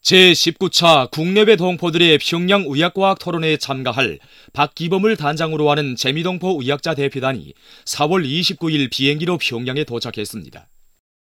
제19차 국내외 동포들의 평양 의학과학 토론회에 참가할 박기범을 단장으로 하는 재미동포 의학자 대표단이 4월 29일 비행기로 평양에 도착했습니다.